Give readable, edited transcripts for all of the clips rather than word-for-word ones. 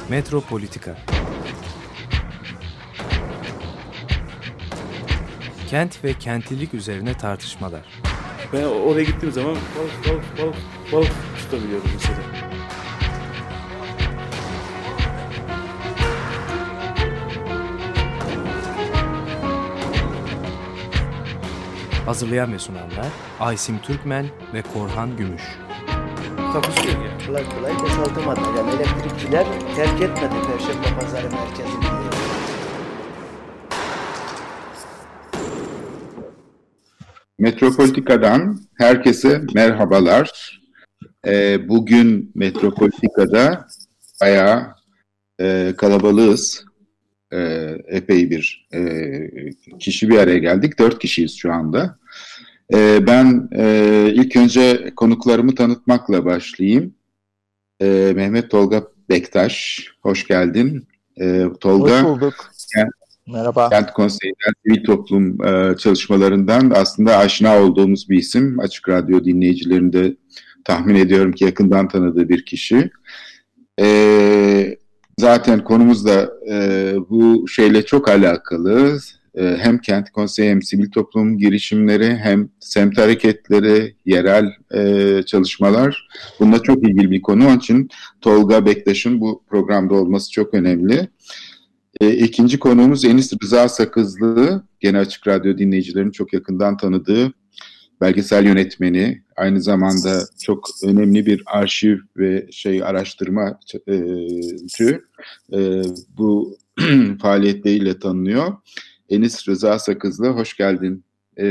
Metropolitika. Kent ve kentlilik üzerine tartışmalar. Ben oraya gittiğim zaman balık tutabiliyorum mesela. Hazırlayan ve sunanlar Aysim Türkmen ve Korhan Gümüş. Takusuyor yani. Kolay boşaltamadı. Yani elektrikçiler terk etmedi Perşembe Pazarı merkezini. Metropolitika'dan herkese merhabalar. Bugün Metropolitika'da bayağı kalabalığız. Epey bir kişi bir araya geldik. 4 kişiyiz şu anda. Ben ilk önce konuklarımı tanıtmakla başlayayım. Mehmet Tolga Bektaş, hoş geldin. Tolga, hoş bulduk. Merhaba. Kent Konseyi'nden, sivil toplum çalışmalarından aslında aşina olduğumuz bir isim. Açık Radyo dinleyicilerini de tahmin ediyorum ki yakından tanıdığı bir kişi. Zaten konumuz da bu şeyle çok alakalı. Hem Kent Konseyi hem sivil toplum girişimleri hem semt hareketleri, yerel çalışmalar. Bununla çok ilgili bir konu. Onun için Tolga Bektaş'ın bu programda olması çok önemli. İkinci konuğumuz Enis Rıza Sakızlı. Gene Açık Radyo dinleyicilerinin çok yakından tanıdığı belgesel yönetmeni. Aynı zamanda çok önemli bir arşiv ve araştırmacı. Bu faaliyetleriyle tanınıyor. Enis Rıza Sakızlı, hoş geldin.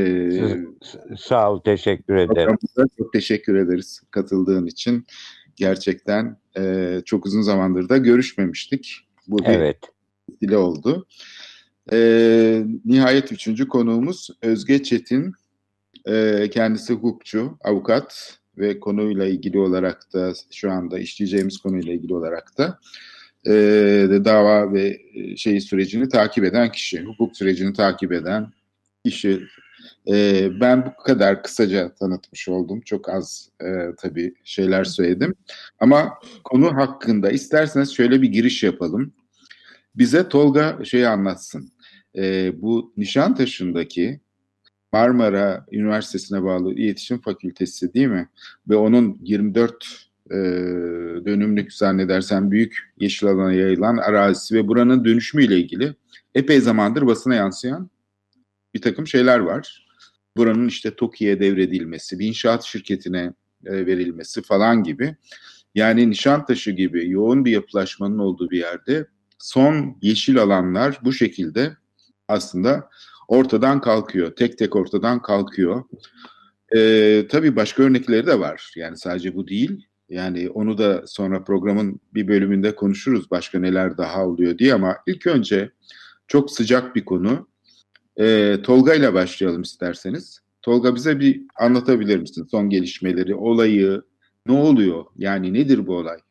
Sağ ol, teşekkür ederim. Çok teşekkür ederiz katıldığın için. Gerçekten çok uzun zamandır da görüşmemiştik. Bu evet. Dile oldu. Nihayet üçüncü konuğumuz Özge Çetin. Kendisi hukukçu, avukat ve konuyla ilgili olarak da şu anda işleyeceğimiz konuyla ilgili olarak da dava ve sürecini takip eden kişi, hukuk sürecini takip eden kişi. Ben bu kadar kısaca tanıtmış oldum. Çok az tabii şeyler söyledim. Ama konu hakkında isterseniz şöyle bir giriş yapalım. Bize Tolga anlatsın. Bu Nişantaşı'ndaki Marmara Üniversitesi'ne bağlı İletişim Fakültesi değil mi? Ve onun 24 dönümlük zannedersem büyük yeşil alana yayılan arazisi ve buranın dönüşümüyle ilgili epey zamandır basına yansıyan bir takım şeyler var. Buranın işte TOKİ'ye devredilmesi, bir inşaat şirketine verilmesi falan gibi. Yani Nişantaşı gibi yoğun bir yapılaşmanın olduğu bir yerde son yeşil alanlar bu şekilde aslında ortadan kalkıyor. Tek tek ortadan kalkıyor. Tabii başka örnekleri de var. Yani sadece bu değil. Yani onu da sonra programın bir bölümünde konuşuruz. Başka neler daha oluyor diye ama ilk önce çok sıcak bir konu. Tolga ile başlayalım isterseniz. Tolga bize bir anlatabilir misin son gelişmeleri, olayı, ne oluyor? Yani nedir bu olay?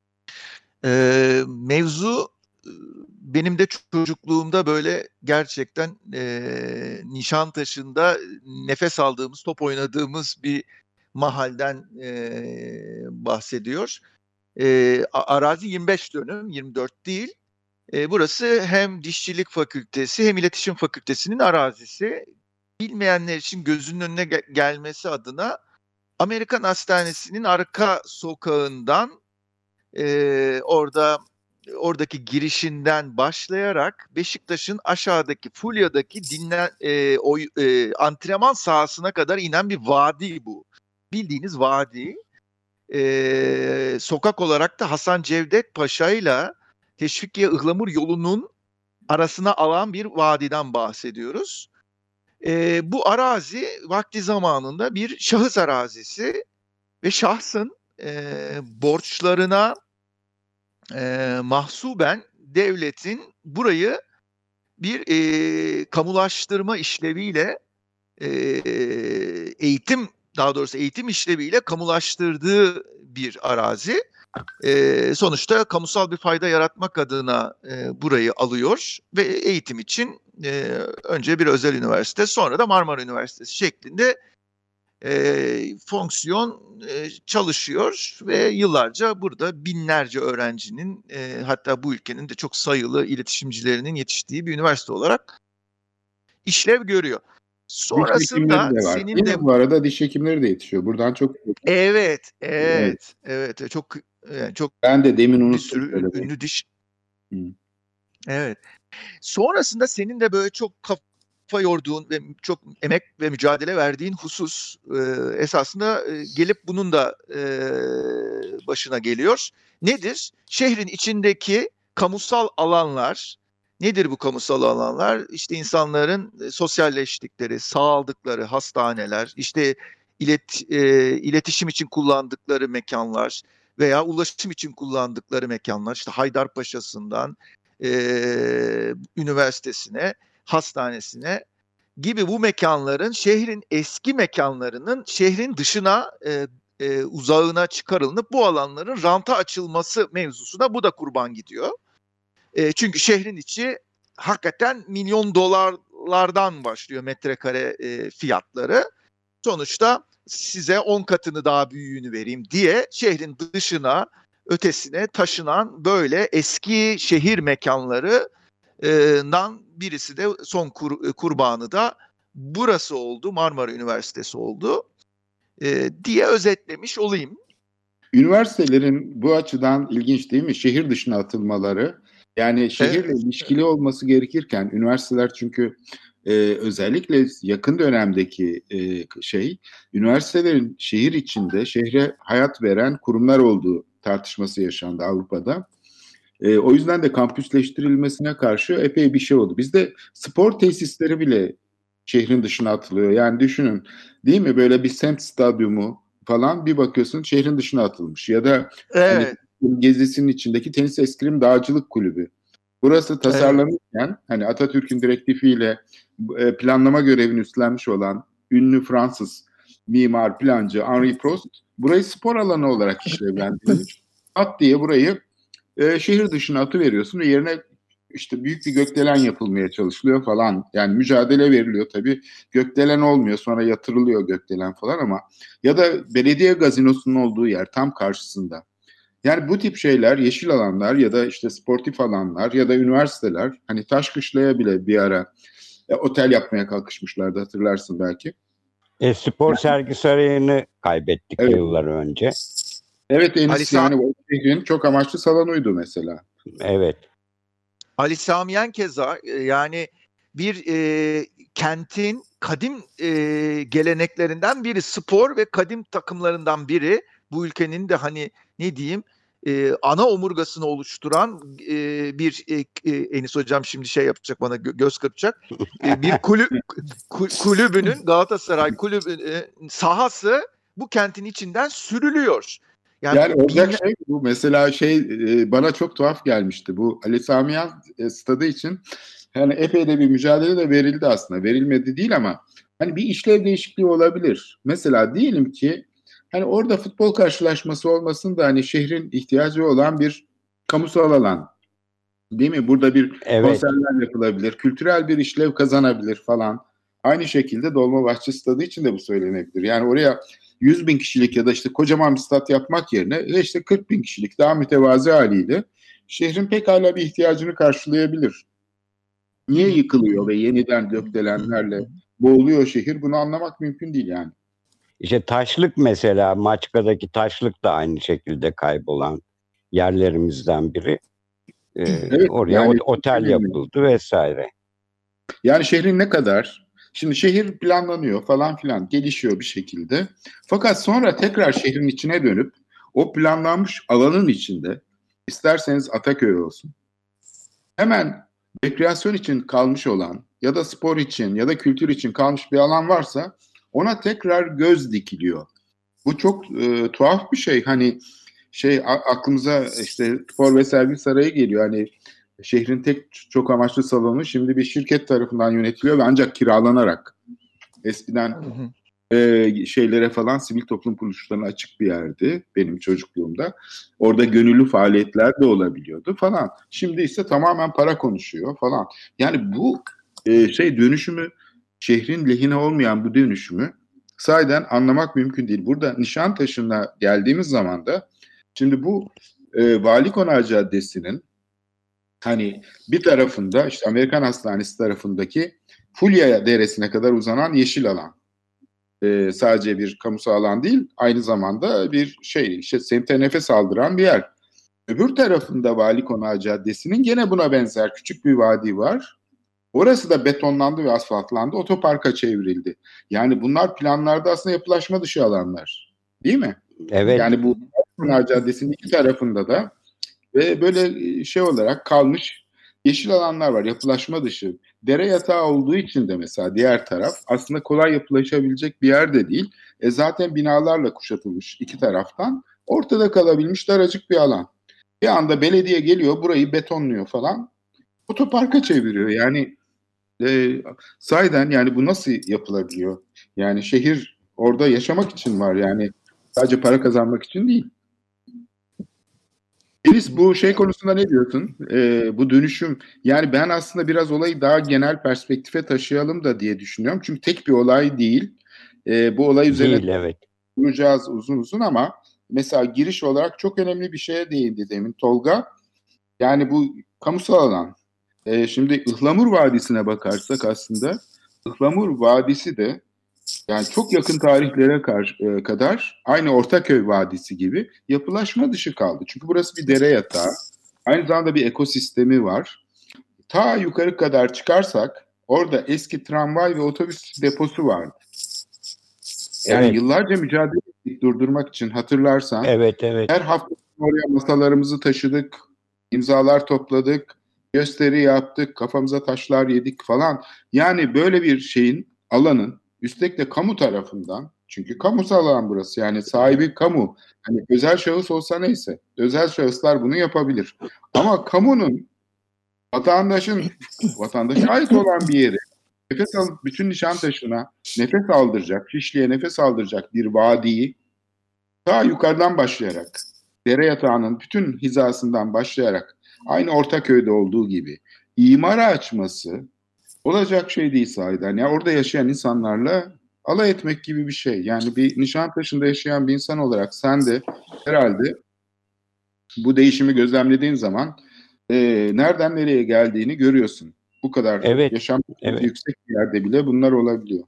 Mevzu benim de çocukluğumda böyle gerçekten Nişantaşı'nda nefes aldığımız, top oynadığımız bir mahalden bahsediyor. Arazi 25 dönüm, 24 değil. Burası hem Dişçilik Fakültesi hem İletişim Fakültesi'nin arazisi. Bilmeyenler için gözünün önüne gelmesi adına Amerikan Hastanesi'nin arka sokağından oradaki girişinden başlayarak Beşiktaş'ın aşağıdaki Fulya'daki antrenman sahasına kadar inen bir vadi bu. Bildiğiniz vadi. Sokak olarak da Hasan Cevdet Paşa ile Teşvikiye Ihlamur yolunun arasına alan bir vadiden bahsediyoruz. Bu arazi vakti zamanında bir şahıs arazisi ve şahsın borçlarına mahsuben devletin burayı bir kamulaştırma işleviyle eğitim işleviyle kamulaştırdığı bir arazi. Sonuçta kamusal bir fayda yaratmak adına burayı alıyor ve eğitim için önce bir özel üniversite sonra da Marmara Üniversitesi şeklinde fonksiyon çalışıyor ve yıllarca burada binlerce öğrencinin hatta bu ülkenin de çok sayılı iletişimcilerinin yetiştiği bir üniversite olarak işlev görüyor. Sonrasında de var. senin de bu arada diş hekimleri de yetişiyor. Buradan çok evet çok ben de demin bir unuttum. sürü ünlü diş. Hı. Evet. Sonrasında senin de böyle çok kafa yorduğun ve çok emek ve mücadele verdiğin husus esasında gelip bunun da başına geliyor. Nedir? Şehrin içindeki kamusal alanlar. Nedir bu kamusal alanlar? İşte insanların sosyalleştikleri, sağaldıkları hastaneler, işte iletişim için kullandıkları mekanlar veya ulaşım için kullandıkları mekanlar. İşte Haydarpaşa'sından üniversitesine, hastanesine gibi bu mekanların şehrin eski mekanlarının şehrin dışına uzağına çıkarılıp bu alanların ranta açılması mevzusuna bu da kurban gidiyor. Çünkü şehrin içi hakikaten milyon dolarlardan başlıyor metrekare fiyatları. Sonuçta size 10 katını daha büyüğünü vereyim diye şehrin dışına, ötesine taşınan böyle eski şehir mekanlarından birisi de son kurbanı da burası oldu, Marmara Üniversitesi oldu diye özetlemiş olayım. Üniversitelerin bu açıdan ilginç değil mi? Şehir dışına atılmaları. Yani şehirle ilişkili olması gerekirken üniversiteler çünkü özellikle yakın dönemdeki üniversitelerin şehir içinde şehre hayat veren kurumlar olduğu tartışması yaşandı Avrupa'da. O yüzden de kampüsleştirilmesine karşı epey bir şey oldu. Bizde spor tesisleri bile şehrin dışına atılıyor. Yani düşünün değil mi, böyle bir semt stadyumu falan bir bakıyorsun şehrin dışına atılmış. Ya da evet. Hani, gezisinin içindeki tenis eskrim dağcılık kulübü. Burası tasarlanırken hani Atatürk'ün direktifiyle planlama görevini üstlenmiş olan ünlü Fransız mimar plancı Henri Prost burayı spor alanı olarak işlevlendirmiş. At diye burayı şehir dışına atıveriyorsun ve yerine işte büyük bir gökdelen yapılmaya çalışılıyor falan. Yani mücadele veriliyor tabii. Gökdelen olmuyor, sonra yatırılıyor gökdelen falan ama ya da belediye gazinosunun olduğu yer tam karşısında. Yani bu tip şeyler, yeşil alanlar ya da işte sportif alanlar ya da üniversiteler, hani Taşkışla'ya bile bir ara otel yapmaya kalkışmışlardı, hatırlarsın belki. Spor sergi sarayını kaybettik yıllar önce. Evet, yani şehrin çok amaçlı salonuydu mesela. Evet. Ali Sami Yen keza yani bir kentin kadim geleneklerinden biri, spor ve kadim takımlarından biri. Bu ülkenin de hani ne diyeyim ana omurgasını oluşturan bir Enis Hocam şimdi şey yapacak, bana göz kırpacak. Bir kulübünün, Galatasaray kulübünün sahası bu kentin içinden sürülüyor. Yani olacak şey bu. Mesela bana çok tuhaf gelmişti. Bu Ali Sami Yen stadı için hani epey de bir mücadele de verildi aslında. Verilmedi değil ama hani bir işlev değişikliği olabilir. Mesela diyelim ki hani orada futbol karşılaşması olmasın da hani şehrin ihtiyacı olan bir kamusal alan. Değil mi? Burada bir konserler yapılabilir. Kültürel bir işlev kazanabilir falan. Aynı şekilde Dolmabahçe Stadı için de bu söylenebilir. Yani oraya 100 bin kişilik ya da işte kocaman bir stat yapmak yerine işte 40 bin kişilik daha mütevazi haliyle şehrin pekala bir ihtiyacını karşılayabilir. Niye yıkılıyor ve yeniden gökdelenlerle boğuluyor şehir? Bunu anlamak mümkün değil yani. İşte Taşlık mesela, Maçka'daki Taşlık da aynı şekilde kaybolan yerlerimizden biri. Oraya yani, otel yapıldı vesaire. Yani şehrin ne kadar... Şimdi şehir planlanıyor falan filan, gelişiyor bir şekilde. Fakat sonra tekrar şehrin içine dönüp o planlanmış alanın içinde, isterseniz Ataköy olsun, hemen rekreasyon için kalmış olan ya da spor için ya da kültür için kalmış bir alan varsa ona tekrar göz dikiliyor. Bu çok tuhaf bir şey. Hani aklımıza işte spor ve sergi sarayı geliyor. Hani şehrin tek çok amaçlı salonu şimdi bir şirket tarafından yönetiliyor ve ancak kiralanarak. Eskiden şeylere falan, sivil toplum kuruluşlarına açık bir yerdi benim çocukluğumda. Orada gönüllü faaliyetler de olabiliyordu falan. Şimdi ise tamamen para konuşuyor falan. Yani bu dönüşümü, şehrin lehine olmayan bu dönüşümü sahiden anlamak mümkün değil. Burada Nişantaşı'na geldiğimiz zaman da şimdi bu Vali Konağı Caddesi'nin hani bir tarafında işte Amerikan Hastanesi tarafındaki Fulya Deresi'ne kadar uzanan yeşil alan. Sadece bir kamusal alan değil, aynı zamanda bir işte semte nefes aldıran bir yer. Öbür tarafında Vali Konağı Caddesi'nin gene buna benzer küçük bir vadi var. Orası da betonlandı ve asfaltlandı, otoparka çevrildi. Yani bunlar planlarda aslında yapılaşma dışı alanlar. Değil mi? Evet. Yani bu Vali Konağı Caddesi'nin iki tarafında da ve böyle olarak kalmış yeşil alanlar var, yapılaşma dışı. Dere yatağı olduğu için de mesela diğer taraf aslında kolay yapılaşabilecek bir yer de değil. Zaten binalarla kuşatılmış iki taraftan. Ortada kalabilmiş daracık bir alan. Bir anda belediye geliyor, burayı betonluyor falan. Otoparka çeviriyor. Yani sahiden yani bu nasıl yapılabiliyor? Yani şehir orada yaşamak için var, yani sadece para kazanmak için değil. Deniz, bu konusunda ne diyorsun? Bu dönüşüm, yani ben aslında biraz olayı daha genel perspektife taşıyalım da diye düşünüyorum. Çünkü tek bir olay değil. Bu olay üzerine duracağız uzun uzun ama mesela giriş olarak çok önemli bir şeye değindi demin Tolga. Yani bu kamusal alan. Şimdi Ihlamur Vadisi'ne bakarsak aslında Ihlamur Vadisi de yani çok yakın tarihlere kadar aynı Ortaköy Vadisi gibi yapılaşma dışı kaldı. Çünkü burası bir dere yatağı. Aynı zamanda bir ekosistemi var. Ta yukarı kadar çıkarsak orada eski tramvay ve otobüs deposu vardı. Yani yıllarca mücadele ettik durdurmak için, hatırlarsan. Evet. Her hafta oraya masalarımızı taşıdık, imzalar topladık, gösteri yaptık, kafamıza taşlar yedik falan. Yani böyle bir alanın üstelik de kamu tarafından, çünkü kamusal alan burası, yani sahibi kamu. Hani özel şahıs olsa neyse, özel şahıslar bunu yapabilir. Ama kamunun vatandaşa ait olan bir yeri nefes alıp bütün Nişantaşı'na nefes aldıracak, Şişli'ye nefes aldıracak bir vadiyi ta yukarıdan başlayarak, dere yatağının bütün hizasından başlayarak aynı Ortaköy'de olduğu gibi imara açması olacak şey değil sahiden. Yani orada yaşayan insanlarla alay etmek gibi bir şey. Yani bir Nişantaşı'nda yaşayan bir insan olarak sen de herhalde bu değişimi gözlemlediğin zaman nereden nereye geldiğini görüyorsun. Bu kadar yaşam yüksek bir yerde bile bunlar olabiliyor.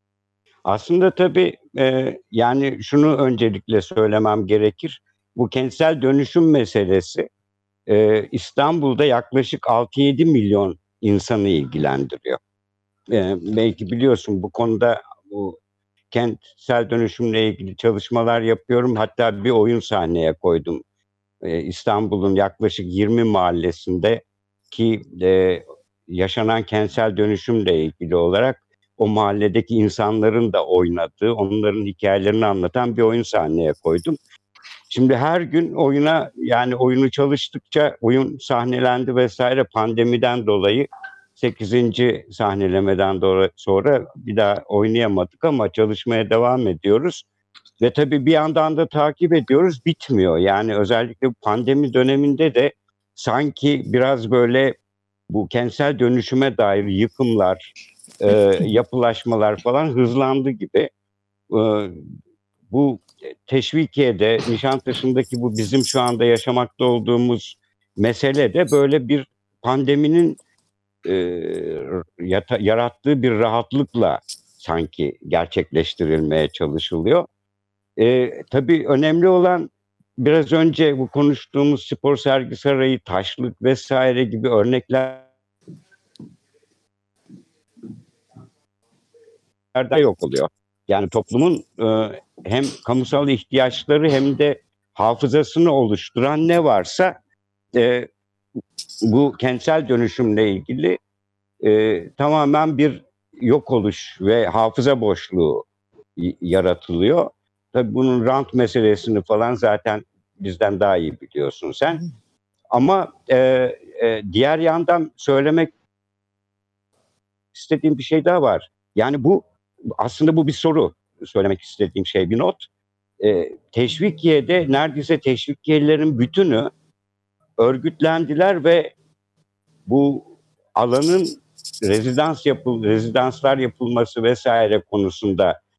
Aslında tabii yani şunu öncelikle söylemem gerekir. Bu kentsel dönüşüm meselesi İstanbul'da yaklaşık 6-7 milyon insanı ilgilendiriyor. Belki biliyorsun, bu konuda bu kentsel dönüşümle ilgili çalışmalar yapıyorum. Hatta bir oyun sahneye koydum. İstanbul'un yaklaşık 20 mahallesinde ki yaşanan kentsel dönüşümle ilgili olarak o mahalledeki insanların da oynadığı, onların hikayelerini anlatan bir oyun sahneye koydum. Şimdi her gün oyunu çalıştıkça oyun sahnelendi vesaire, pandemiden dolayı 8. sahnelemeden sonra bir daha oynayamadık ama çalışmaya devam ediyoruz. Ve tabii bir yandan da takip ediyoruz, bitmiyor. Yani özellikle pandemi döneminde de sanki biraz böyle bu kentsel dönüşüme dair yıkımlar, yapılaşmalar falan hızlandı gibi. Bu Teşvikiye'de, Nişantaşı'ndaki bu bizim şu anda yaşamakta olduğumuz mesele de böyle bir pandeminin yarattığı bir rahatlıkla sanki gerçekleştirilmeye çalışılıyor. Tabii önemli olan biraz önce bu konuştuğumuz Spor Sergi Sarayı, Taşlık vesaire gibi örnekler yok oluyor. Yani toplumun hem kamusal ihtiyaçları hem de hafızasını oluşturan ne varsa bu kentsel dönüşümle ilgili tamamen bir yok oluş ve hafıza boşluğu yaratılıyor. Tabii bunun rant meselesini falan zaten bizden daha iyi biliyorsun sen. Ama diğer yandan söylemek istediğim bir şey daha var. Yani bu aslında bu bir soru. Söylemek istediğim şey bir not. Teşvikiye'de neredeyse Teşvikiyelilerin bütünü örgütlendiler ve bu alanın rezidanslar yapılması vesaire konusunda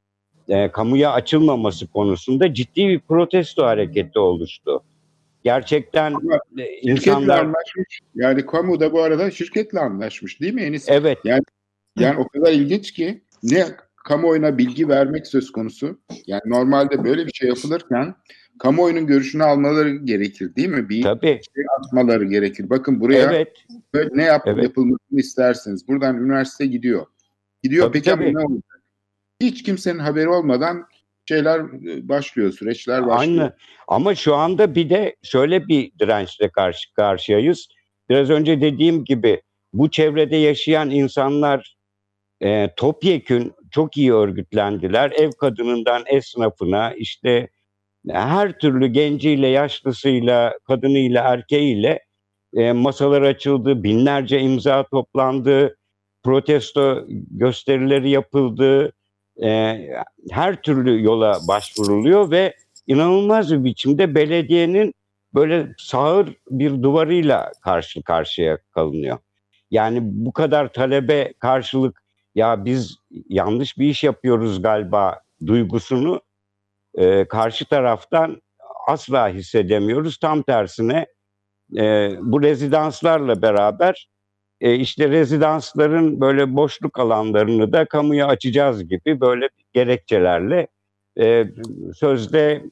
kamuya açılmaması konusunda ciddi bir protesto hareketi oluştu. Gerçekten Ama şirketle insanlar anlaşmış. Yani kamu da bu arada şirketle anlaşmış değil mi Enis? evet Yani o kadar ilginç ki ne kamuoyuna bilgi vermek söz konusu. Yani normalde böyle bir şey yapılırken kamuoyunun görüşünü almaları gerekir değil mi? Bir tabii şey atmaları gerekir. Bakın buraya evet böyle ne evet yapılmasını istersiniz. Buradan üniversite gidiyor. Gidiyor tabii peki ama tabii. ne olacak? Hiç kimsenin haberi olmadan şeyler başlıyor, süreçler başlıyor. Aynı. Ama şu anda bir de şöyle bir dirençle karşı karşıyayız. Biraz önce dediğim gibi bu çevrede yaşayan insanlar topyekün çok iyi örgütlendiler. Ev kadınından esnafına işte her türlü genciyle, yaşlısıyla, kadınıyla, erkeğiyle masalar açıldı, binlerce imza toplandı, protesto gösterileri yapıldı. Her türlü yola başvuruluyor ve inanılmaz bir biçimde belediyenin böyle sağır bir duvarıyla karşı karşıya kalınıyor. Yani bu kadar talebe karşılık ya biz yanlış bir iş yapıyoruz galiba duygusunu karşı taraftan asla hissedemiyoruz. Tam tersine bu rezidanslarla beraber işte rezidansların böyle boşluk alanlarını da kamuya açacağız gibi böyle gerekçelerle sözde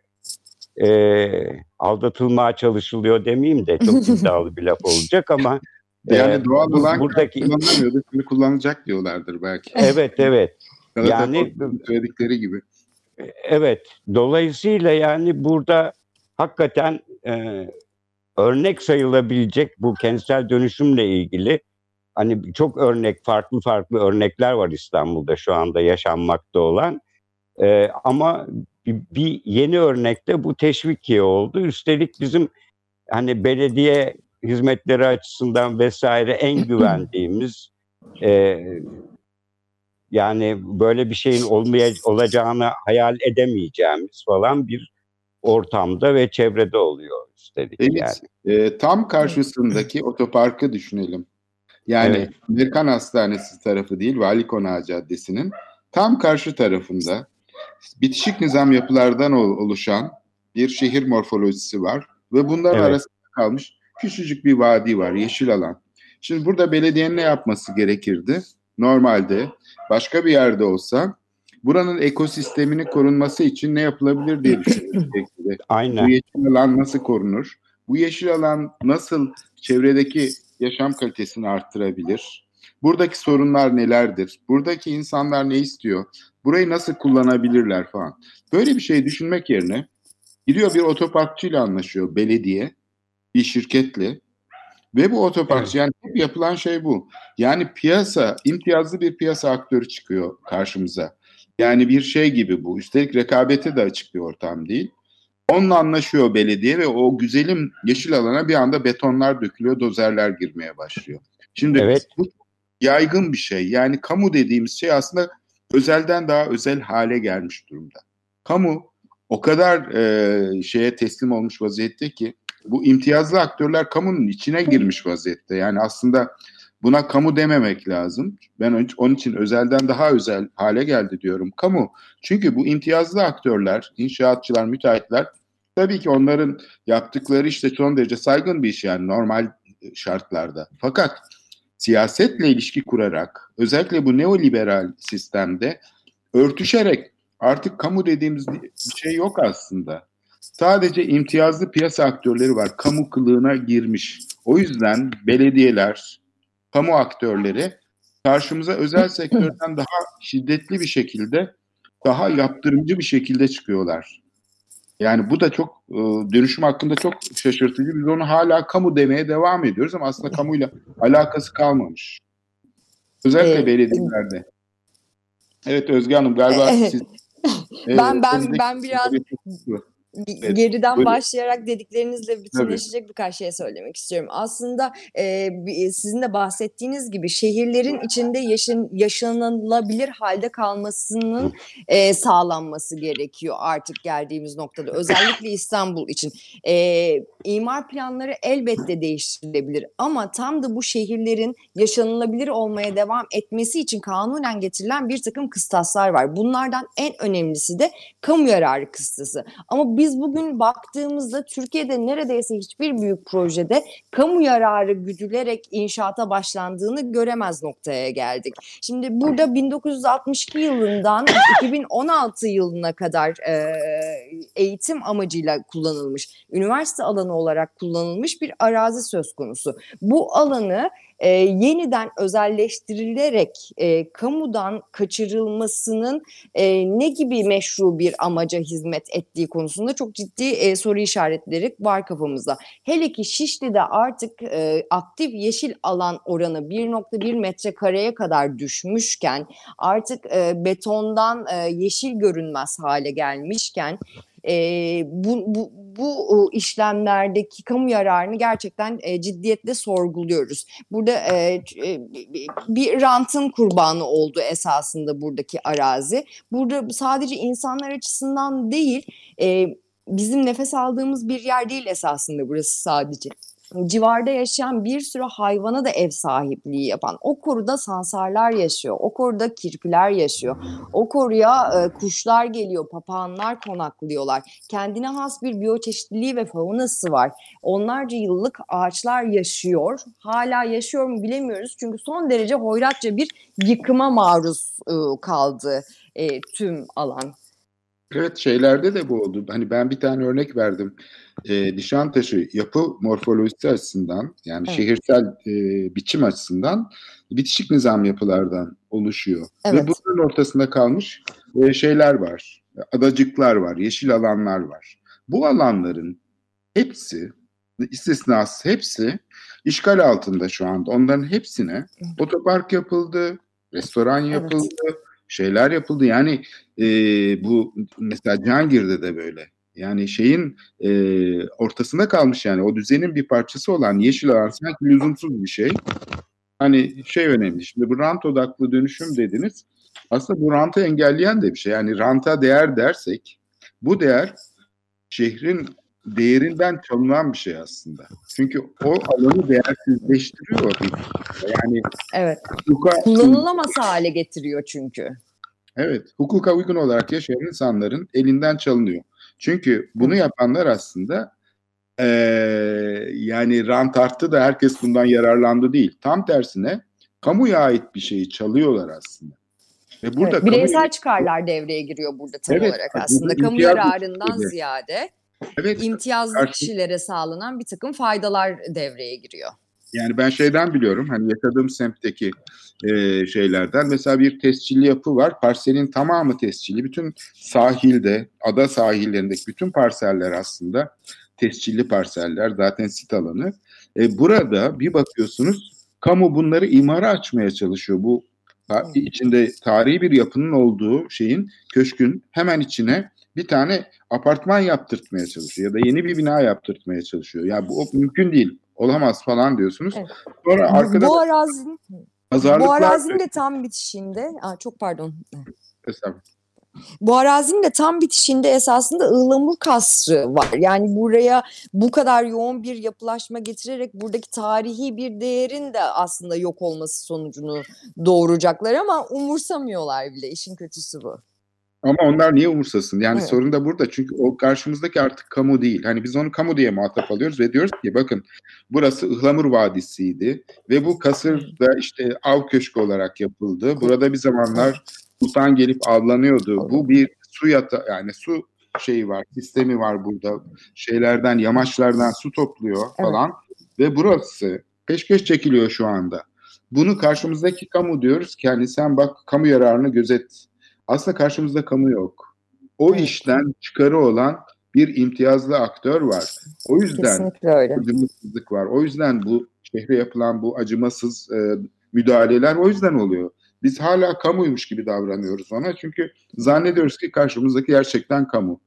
aldatılmaya çalışılıyor demeyeyim de çok iddialı bir laf olacak ama Yani doğal olan buradaki kullanılamıyordu, şimdi kullanılacak diyorlardır belki. evet yani söyledikleri gibi. evet dolayısıyla yani burada hakikaten örnek sayılabilecek bu kentsel dönüşümle ilgili hani çok farklı örnekler var İstanbul'da şu anda yaşanmakta olan. Ama bir yeni örnekte bu Teşvikiye oldu. Üstelik bizim hani belediye hizmetleri açısından vesaire en güvendiğimiz yani böyle bir şeyin olacağını hayal edemeyeceğimiz falan bir ortamda ve çevrede oluyor üstelik Evet, yani. Tam karşısındaki otoparkı düşünelim. Yani Evet. Amerikan Hastanesi tarafı değil, Vali Konağı Caddesi'nin tam karşı tarafında bitişik nizam yapılardan oluşan bir şehir morfolojisi var. Ve bunların Evet. arasında kalmış küçücük bir vadi var, yeşil alan. Şimdi burada belediyenin ne yapması gerekirdi? Normalde başka bir yerde olsa buranın ekosisteminin korunması için ne yapılabilir diye düşünüyorum. Aynen. Bu yeşil alan nasıl korunur? Bu yeşil alan nasıl çevredeki yaşam kalitesini arttırabilir? Buradaki sorunlar nelerdir? Buradaki insanlar ne istiyor? Burayı nasıl kullanabilirler falan. Böyle bir şey düşünmek yerine gidiyor bir otoparkçıyla anlaşıyor belediye, bir şirketle. Ve bu otoparkçı yani hep yapılan şey bu. Yani imtiyazlı bir piyasa aktörü çıkıyor karşımıza. Yani bir şey gibi bu. Üstelik rekabete de açık bir ortam değil. Onunla anlaşıyor belediye ve o güzelim yeşil alana bir anda betonlar dökülüyor, dozerler girmeye başlıyor. Şimdi bu yaygın bir şey. Yani kamu dediğimiz şey aslında özelden daha özel hale gelmiş durumda. Kamu o kadar şeye teslim olmuş vaziyette ki bu imtiyazlı aktörler kamunun içine girmiş vaziyette. Yani aslında buna kamu dememek lazım. Ben onun için özelden daha özel hale geldi diyorum. Kamu. Çünkü bu imtiyazlı aktörler, inşaatçılar, müteahhitler tabii ki onların yaptıkları işte son derece saygın bir iş yani normal şartlarda. Fakat siyasetle ilişki kurarak özellikle bu neoliberal sistemde örtüşerek artık kamu dediğimiz bir şey yok aslında. Sadece imtiyazlı piyasa aktörleri var. Kamu kılığına girmiş. O yüzden belediyeler, kamu aktörleri karşımıza özel sektörden daha şiddetli bir şekilde, daha yaptırımcı bir şekilde çıkıyorlar. Yani bu da çok dönüşüm hakkında çok şaşırtıcı. Biz onu hala kamu demeye devam ediyoruz ama aslında kamuyla alakası kalmamış. Özellikle belediyelerde. Evet Özge Hanım galiba siz... Ben biraz Evet, Geriden buyurun. başlayarak dediklerinizle bütünleşecek birkaç şey söylemek istiyorum. Aslında sizin de bahsettiğiniz gibi şehirlerin içinde yaşanılabilir halde kalmasının sağlanması gerekiyor artık geldiğimiz noktada. Özellikle İstanbul için. İmar planları elbette değiştirilebilir ama tam da bu şehirlerin yaşanılabilir olmaya devam etmesi için kanunen getirilen bir takım kıstaslar var. Bunlardan en önemlisi de kamu yararı kıstası. Ama biz bugün baktığımızda Türkiye'de neredeyse hiçbir büyük projede kamu yararı güdülerek inşaata başlandığını göremez noktaya geldik. Şimdi burada 1962 yılından 2016 yılına kadar eğitim amacıyla kullanılmış, üniversite alanı olarak kullanılmış bir arazi söz konusu. Bu alanı yeniden özelleştirilerek kamudan kaçırılmasının ne gibi meşru bir amaca hizmet ettiği konusunda çok ciddi soru işaretleri var kafamızda. Hele ki Şişli'de artık aktif yeşil alan oranı 1,1 metrekareye kadar düşmüşken, artık betondan yeşil görünmez hale gelmişken, bu işlemlerdeki kamu yararını gerçekten ciddiyetle sorguluyoruz. Burada bir rantın kurbanı oldu esasında buradaki arazi. Burada sadece insanlar açısından değil, bizim nefes aldığımız bir yer değil esasında burası sadece. Civarda yaşayan bir sürü hayvana da ev sahipliği yapan, o koruda sansarlar yaşıyor, o koruda kirpiler yaşıyor, o koruya kuşlar geliyor, papağanlar konaklıyorlar. Kendine has bir biyoçeşitliliği ve faunası var. Onlarca yıllık ağaçlar yaşıyor. Hala yaşıyor mu bilemiyoruz çünkü son derece hoyratça bir yıkıma maruz kaldı tüm alan. Evet, şeylerde de bu oldu. Hani ben bir tane örnek verdim. Nişantaşı yapı morfolojisi açısından, yani Evet. şehirsel biçim açısından bitişik nizam yapılardan oluşuyor. Evet. Ve bunların ortasında kalmış şeyler var. Adacıklar var, yeşil alanlar var. Bu alanların hepsi, istisnasız hepsi işgal altında şu anda. Onların hepsine otopark yapıldı, restoran yapıldı, şeyler yapıldı. Yani bu mesela Cihangir'de de böyle. Yani şeyin ortasında kalmış, yani o düzenin bir parçası olan yeşil alan sanki lüzumsuz bir şey. Hani şey önemli. Şimdi bu rant odaklı dönüşüm dediniz. Aslında bu rantı engelleyen de bir şey. Yani ranta değer dersek, bu değer şehrin değerinden çalınan bir şey aslında. Çünkü o alanı değersizleştiriyor. Yani Evet. hukuka, Kullanılamaz hale getiriyor çünkü. evet, hukuka uygun olarak yaşayan insanların elinden çalınıyor. Çünkü bunu yapanlar aslında yani rant arttı da herkes bundan yararlandı değil. Tam tersine kamuya ait bir şeyi çalıyorlar aslında. Ve burada Evet, bireysel çıkarlar devreye giriyor burada tam Evet, olarak burada aslında. Kamu imtiyaz yararından ilişkileri. ziyade evet, imtiyazlı kişilere sağlanan bir takım faydalar devreye giriyor. yani ben şeyden biliyorum, hani yaşadığım semtteki şeylerden, mesela bir tescilli yapı var. Parselin tamamı tescilli. Bütün sahilde, ada sahillerindeki bütün parseller aslında tescilli parseller. Zaten sit alanı. Burada bir bakıyorsunuz, kamu bunları imara açmaya çalışıyor. Bu içinde tarihi bir yapının olduğu şeyin, köşkün hemen içine bir tane apartman yaptırtmaya çalışıyor ya da yeni bir bina yaptırtmaya çalışıyor. Ya bu mümkün değil, olamaz falan diyorsunuz. Evet. Sonra arkada bu arazinin de tam bitişinde, çok pardon. Estağfurullah. Bu arazinin de tam bitişinde esasında Ihlamur Kasrı var. Yani buraya bu kadar yoğun bir yapılaşma getirerek buradaki tarihi bir değerin de aslında yok olması sonucunu doğuracaklar ama umursamıyorlar bile. İşin kötüsü bu. Ama onlar niye umursasın? Yani Evet. sorun da burada. Çünkü o karşımızdaki artık kamu değil. Hani biz onu kamu diye muhatap alıyoruz ve diyoruz ki bakın, burası Ihlamur Vadisi'ydi ve bu kasırda işte av köşkü olarak yapıldı. Burada bir zamanlar sultan gelip avlanıyordu. Bu bir su yani su şeyi var, sistemi var burada. Şeylerden, yamaçlardan su topluyor falan. Ve burası peşkeş çekiliyor şu anda. Bunu karşımızdaki kamu diyoruz ki hani sen bak, kamu yararını gözet. Aslında karşımızda kamu yok. O işten çıkarı olan bir imtiyazlı aktör var. O yüzden acımasızlık var. O yüzden bu şehre yapılan bu acımasız müdahaleler o yüzden oluyor. Biz hala kamuymuş gibi davranıyoruz ona. Çünkü zannediyoruz ki karşımızdaki gerçekten kamu.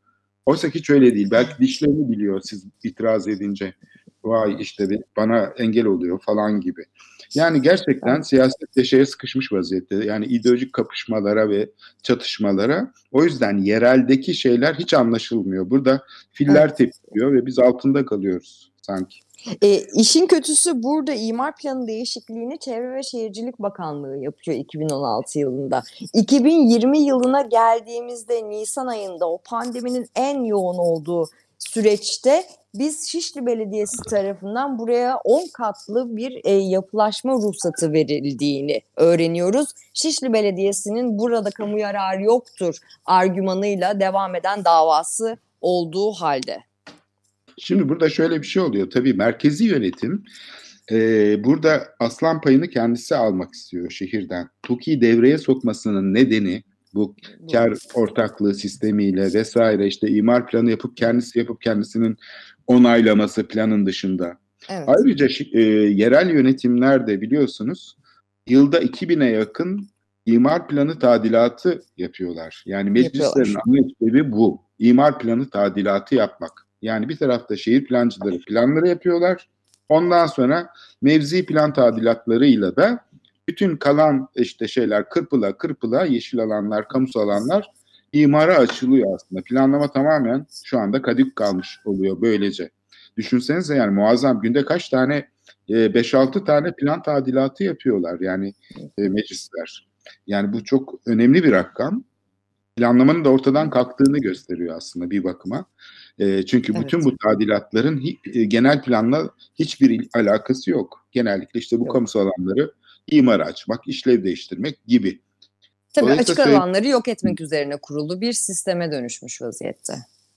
Oysa ki hiç öyle değil. Belki dişlerini biliyor siz itiraz edince. Vay işte bana engel oluyor falan gibi. Yani gerçekten siyaset şeye sıkışmış vaziyette. Yani ideolojik kapışmalara ve çatışmalara. O yüzden yereldeki şeyler hiç anlaşılmıyor. Burada filler tepkiyor ve biz altında kalıyoruz sanki. İşin kötüsü burada imar planı değişikliğini Çevre ve Şehircilik Bakanlığı yapıyor 2016 yılında. 2020 yılına geldiğimizde Nisan ayında o pandeminin en yoğun olduğu süreçte biz Şişli Belediyesi tarafından buraya 10 katlı bir yapılaşma ruhsatı verildiğini öğreniyoruz. Şişli Belediyesi'nin burada kamu yararı yoktur argümanıyla devam eden davası olduğu halde. Şimdi burada şöyle bir şey oluyor. Tabii merkezi yönetim burada aslan payını kendisi almak istiyor şehirden. TOKİ'yi devreye sokmasının nedeni bu kar ortaklığı sistemiyle vesaire işte imar planı yapıp kendisinin onaylaması planın dışında. Evet. Ayrıca yerel yönetimler de biliyorsunuz yılda 2000'e yakın imar planı tadilatı yapıyorlar. Yani meclislerin ana işlevi bu. İmar planı tadilatı yapmak. Yani bir tarafta şehir plancıları planları yapıyorlar. Ondan sonra mevzi plan tadilatlarıyla da bütün kalan işte şeyler kırpıla yeşil alanlar, kamusal alanlar imara açılıyor aslında. Planlama tamamen şu anda kadük kalmış oluyor böylece. Düşünsenize yani muazzam günde kaç tane 5-6 tane plan tadilatı yapıyorlar yani meclisler. Yani bu çok önemli bir rakam. Planlamanın da ortadan kalktığını gösteriyor aslında bir bakıma. Çünkü bütün bu tadilatların genel planla hiçbir alakası yok. Genellikle işte bu kamusal alanları imara açmak, işlev değiştirmek gibi. Tabii açık alanları yok etmek üzerine kurulu bir sisteme dönüşmüş vaziyette.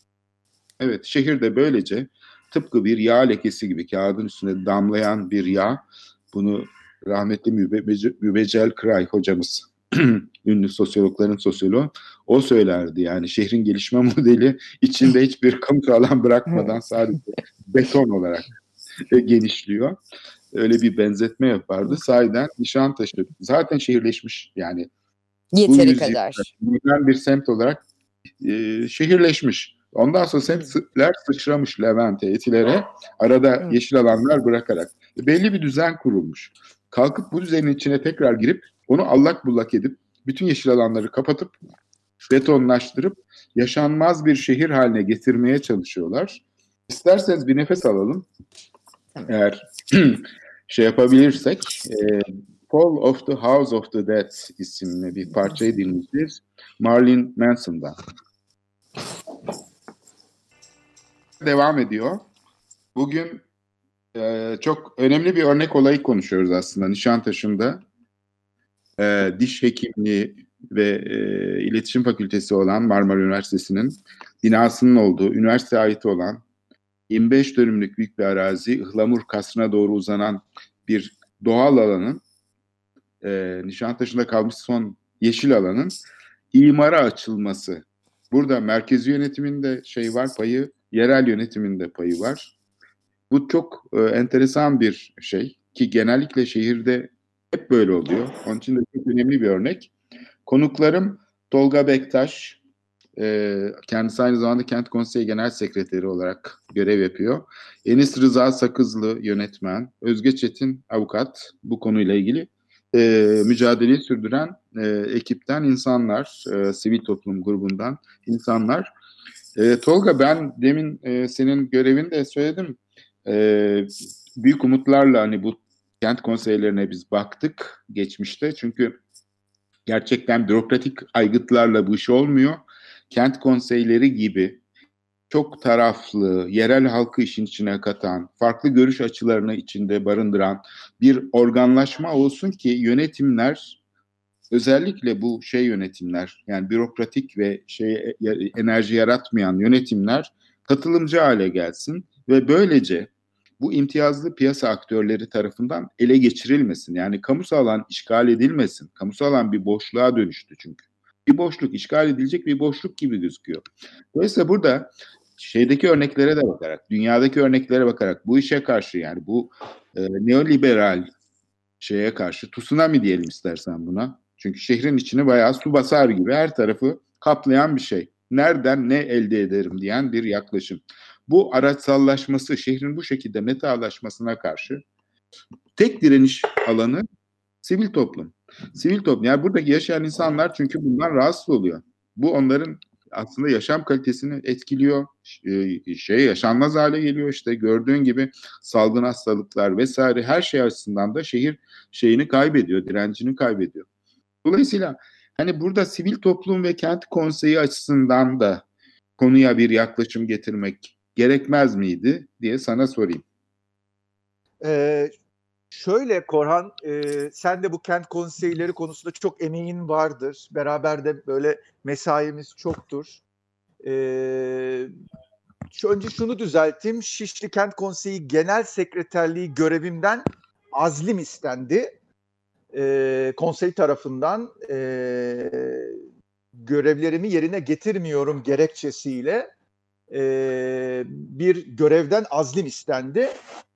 Evet, şehirde böylece tıpkı bir yağ lekesi gibi kağıdın üstüne damlayan bir yağ. Bunu rahmetli Mübeccel Kıray hocamız, ünlü sosyologların sosyoloğu, o söylerdi. Yani şehrin gelişme modeli içinde hiçbir kamusal alan bırakmadan sadece beton olarak genişliyor. Öyle bir benzetme yapardı. Sahiden Nişantaşı zaten şehirleşmiş yani. Yeteri kadar. Modern bir semt olarak şehirleşmiş. Ondan sonra semtler sıçramış Levent'e, Etiler'e arada yeşil alanlar bırakarak. Belli bir düzen kurulmuş. Kalkıp bu düzenin içine tekrar girip onu allak bullak edip bütün yeşil alanları kapatıp betonlaştırıp yaşanmaz bir şehir haline getirmeye çalışıyorlar. İsterseniz bir nefes alalım. Eğer şey yapabilirsek Fall of the House of the Dead isimli bir parçayı dinleyeceğiz. Marilyn Manson'dan. Devam ediyor. Bugün çok önemli bir örnek olayı konuşuyoruz aslında Nişantaşı'nda. Diş hekimliği ve iletişim fakültesi olan Marmara Üniversitesi'nin binasının olduğu, üniversiteye ait olan 25 dönümlük büyük bir arazi, Ihlamur Kasrı'na doğru uzanan bir doğal alanın, Nişantaşı'nda kalmış son yeşil alanın imara açılması. Burada merkezi yönetiminde payı, yerel yönetiminde payı var. Bu çok enteresan bir şey ki genellikle şehirde hep böyle oluyor. Onun için de çok önemli bir örnek. Konuklarım Tolga Bektaş, kendisi aynı zamanda Kent Konseyi Genel Sekreteri olarak görev yapıyor. Enis Rıza Sakızlı yönetmen, Özge Çetin avukat, bu konuyla ilgili mücadeleyi sürdüren ekipten insanlar, sivil toplum grubundan insanlar. Tolga, ben demin senin görevini de söyledim. Büyük umutlarla hani bu kent konseylerine biz baktık geçmişte. Çünkü gerçekten bürokratik aygıtlarla bu iş olmuyor. Kent konseyleri gibi çok taraflı, yerel halkı işin içine katan, farklı görüş açılarını içinde barındıran bir organlaşma olsun ki yönetimler, özellikle bu yönetimler, yani bürokratik ve enerji yaratmayan yönetimler katılımcı hale gelsin ve böylece bu imtiyazlı piyasa aktörleri tarafından ele geçirilmesin. Yani kamusal alan işgal edilmesin. Kamusal alan bir boşluğa dönüştü çünkü. Bir boşluk, işgal edilecek bir boşluk gibi gözüküyor. Dolayısıyla burada örneklere de bakarak, dünyadaki örneklere bakarak bu işe karşı, yani bu neoliberal karşı, tsunami diyelim istersen buna. Çünkü şehrin içini bayağı su basar gibi her tarafı kaplayan bir şey. nereden ne elde ederim diyen bir yaklaşım. Bu araçsallaşması, şehrin bu şekilde metalaşmasına karşı tek direniş alanı sivil toplum. Sivil toplum. Yani buradaki yaşayan insanlar çünkü bundan rahatsız oluyor. Bu onların aslında yaşam kalitesini etkiliyor. Yaşanmaz hale geliyor. İşte gördüğün gibi salgın hastalıklar vesaire her şey açısından da şehir şeyini kaybediyor, direncini kaybediyor. Dolayısıyla hani burada sivil toplum ve kent konseyi açısından da konuya bir yaklaşım getirmek gerekmez miydi diye sana sorayım. Şöyle Korhan, sen de bu kent konseyleri konusunda çok emeğin vardır. Beraber de böyle mesaimiz çoktur. Önce şunu düzelteyim. Şişli Kent Konseyi Genel Sekreterliği görevimden azlim istendi. Konsey tarafından görevlerimi yerine getirmiyorum gerekçesiyle bir görevden azlim istendi.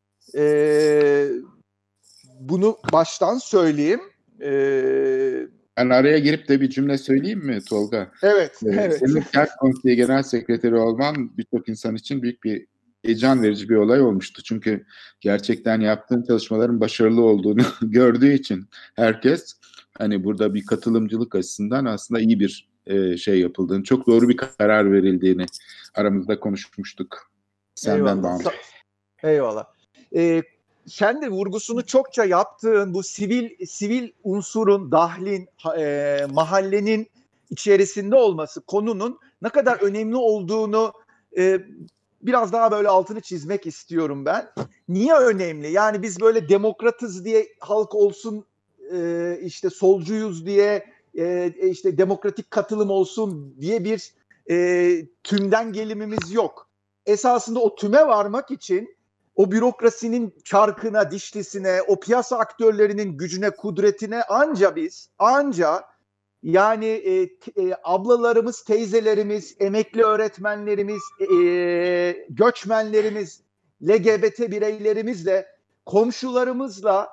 Bunu baştan söyleyeyim. Ben araya girip de bir cümle söyleyeyim mi Tolga? Evet. Senin Kent Konseyi Genel Sekreteri olman birçok insan için büyük bir heyecan verici bir olay olmuştu. Çünkü gerçekten yaptığın çalışmaların başarılı olduğunu gördüğü için herkes hani burada bir katılımcılık açısından aslında iyi bir şey yapıldığını, çok doğru bir karar verildiğini aramızda konuşmuştuk. Senden bağımsız. Eyvallah. Sen de vurgusunu çokça yaptığın bu sivil unsurun, dahlin, mahallenin içerisinde olması, konunun ne kadar önemli olduğunu biraz daha böyle altını çizmek istiyorum ben. Niye önemli? Yani biz böyle demokratız diye halk olsun, işte solcuyuz diye, işte demokratik katılım olsun diye bir tümden gelimimiz yok. Esasında o tüme varmak için o bürokrasinin çarkına, dişlisine, o piyasa aktörlerinin gücüne, kudretine anca yani ablalarımız, teyzelerimiz, emekli öğretmenlerimiz, göçmenlerimiz, LGBT bireylerimizle, komşularımızla,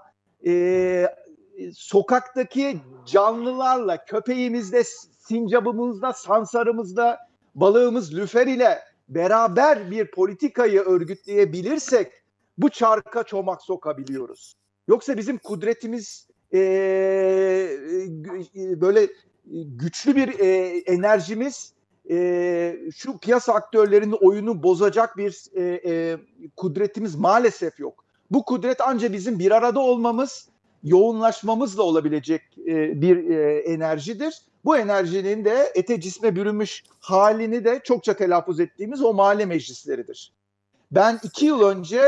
sokaktaki canlılarla, köpeğimizle, sincabımızla, sansarımızla, balığımız lüfer ile beraber bir politikayı örgütleyebilirsek bu çarka çomak sokabiliyoruz. Yoksa bizim kudretimiz böyle güçlü bir enerjimiz şu piyasa aktörlerinin oyunu bozacak bir kudretimiz maalesef yok. Bu kudret ancak bizim bir arada olmamız, yoğunlaşmamızla olabilecek bir enerjidir. Bu enerjinin de ete cisme bürünmüş halini de çokça telaffuz ettiğimiz o mahalle meclisleridir. Ben 2 yıl önce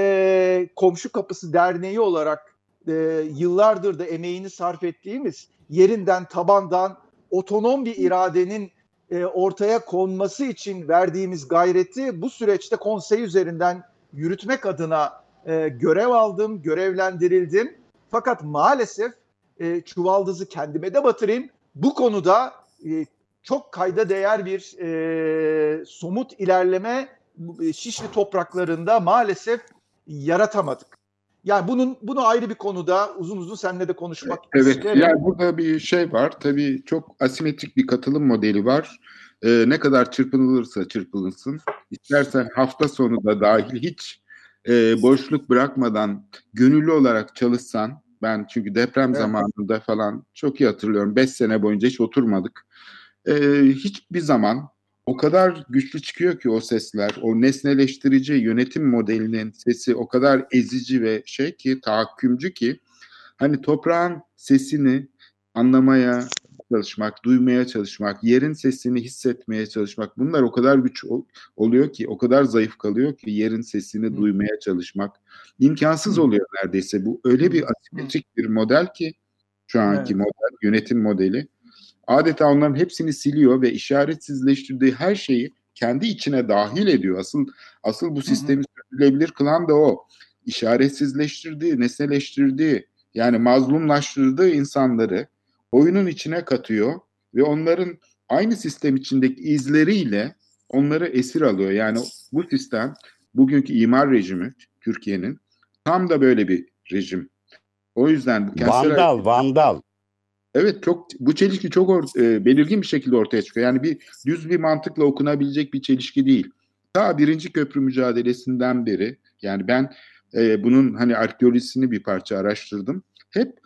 Komşu Kapısı Derneği olarak yıllardır da emeğini sarf ettiğimiz yerinden tabandan otonom bir iradenin ortaya konması için verdiğimiz gayreti bu süreçte konsey üzerinden yürütmek adına görev aldım, görevlendirildim. Fakat maalesef çuvaldızı kendime de batırayım. Bu konuda çok kayda değer bir somut ilerleme Şişli topraklarında maalesef yaratamadık. Yani bunu ayrı bir konuda uzun uzun seninle de konuşmak isterim. Evet, yani burada bir şey var. Tabii çok asimetrik bir katılım modeli var. Ne kadar çırpınılırsa çırpılınsın. İstersen hafta sonu da dahil hiç boşluk bırakmadan gönüllü olarak çalışsan, ben çünkü deprem zamanında falan çok iyi hatırlıyorum. 5 sene boyunca hiç oturmadık. Hiçbir zaman o kadar güçlü çıkıyor ki o sesler, o nesneleştirici yönetim modelinin sesi o kadar ezici ve tahakkümcü ki hani toprağın sesini anlamaya çalışmak, duymaya çalışmak, yerin sesini hissetmeye çalışmak, bunlar o kadar güç oluyor ki, o kadar zayıf kalıyor ki yerin sesini duymaya çalışmak imkansız oluyor neredeyse. Bu öyle bir asimetrik bir model ki şu anki model, yönetim modeli adeta onların hepsini siliyor ve işaretsizleştirdiği her şeyi kendi içine dahil ediyor. Asıl bu sistemi sürdürülebilir kılan da o. İşaretsizleştirdiği, nesneleştirdiği, yani mazlumlaştırdığı insanları oyunun içine katıyor ve onların aynı sistem içindeki izleriyle onları esir alıyor. Yani bu sistem, bugünkü imar rejimi Türkiye'nin tam da böyle bir rejim. O yüzden bu Vandal. Evet, çok bu çelişki çok belirgin bir şekilde ortaya çıkıyor. Yani düz bir mantıkla okunabilecek bir çelişki değil. Ta birinci köprü mücadelesinden beri, yani ben bunun hani arkeolojisini bir parça araştırdım. Hep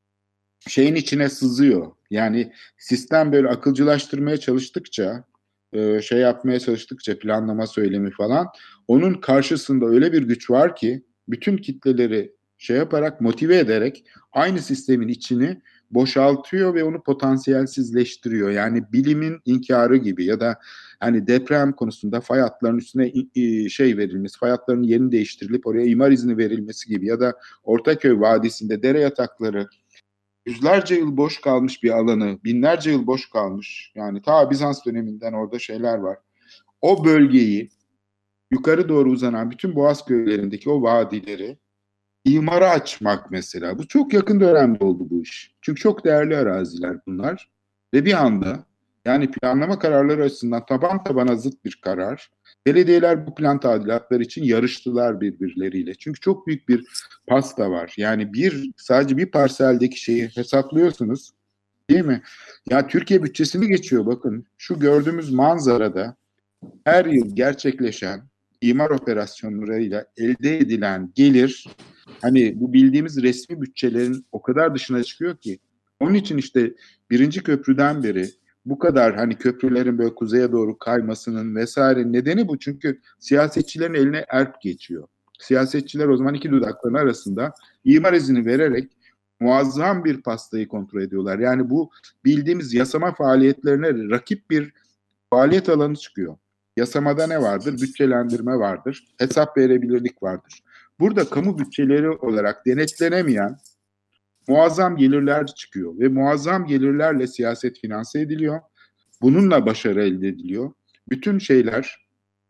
şeyin içine sızıyor. Yani sistem böyle akılcılaştırmaya çalıştıkça, şey yapmaya çalıştıkça, planlama söylemi falan, onun karşısında öyle bir güç var ki bütün kitleleri şey yaparak, motive ederek aynı sistemin içini boşaltıyor ve onu potansiyelsizleştiriyor. Yani bilimin inkarı gibi, ya da hani deprem konusunda fay hatlarının üstüne şey verilmesi, fay hatlarının yerini değiştirilip oraya imar izni verilmesi gibi, ya da Ortaköy Vadisi'nde dere yatakları yüzlerce yıl boş kalmış bir alanı, binlerce yıl boş kalmış. Yani ta Bizans döneminden orada şeyler var. O bölgeyi, yukarı doğru uzanan bütün Boğaz köylerindeki o vadileri imara açmak mesela. Bu çok yakın dönemde oldu bu iş. Çünkü çok değerli araziler bunlar. Ve bir anda, yani planlama kararları açısından taban tabana zıt bir karar. Belediyeler bu plan tadilatları için yarıştılar birbirleriyle. Çünkü çok büyük bir pasta var. Yani sadece bir parseldeki şeyi hesaplıyorsunuz, değil mi? Ya Türkiye bütçesini geçiyor bakın. Şu gördüğümüz manzarada her yıl gerçekleşen imar operasyonlarıyla elde edilen gelir, hani bu bildiğimiz resmi bütçelerin o kadar dışına çıkıyor ki. Onun için işte birinci köprüden beri bu kadar hani köprülerin böyle kuzeye doğru kaymasının vesaire nedeni bu. Çünkü siyasetçilerin eline erk geçiyor. Siyasetçiler o zaman iki dudakların arasında imar izni vererek muazzam bir pastayı kontrol ediyorlar. Yani bu bildiğimiz yasama faaliyetlerine rakip bir faaliyet alanı çıkıyor. Yasamada ne vardır? Bütçelendirme vardır. Hesap verebilirlik vardır. Burada kamu bütçeleri olarak denetlenemeyen muazzam gelirler çıkıyor ve muazzam gelirlerle siyaset finanse ediliyor. Bununla başarı elde ediliyor. Bütün şeyler,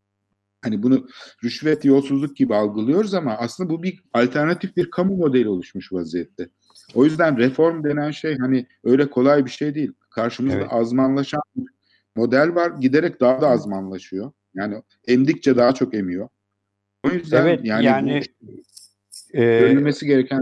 hani bunu rüşvet, yolsuzluk gibi algılıyoruz ama aslında bu bir alternatif bir kamu modeli oluşmuş vaziyette. O yüzden reform denen şey hani öyle kolay bir şey değil. Karşımızda Evet. azmanlaşan bir model var. Giderek daha da azmanlaşıyor. Yani emdikçe daha çok emiyor. O yüzden Evet, yani bu e, görülmesi gereken.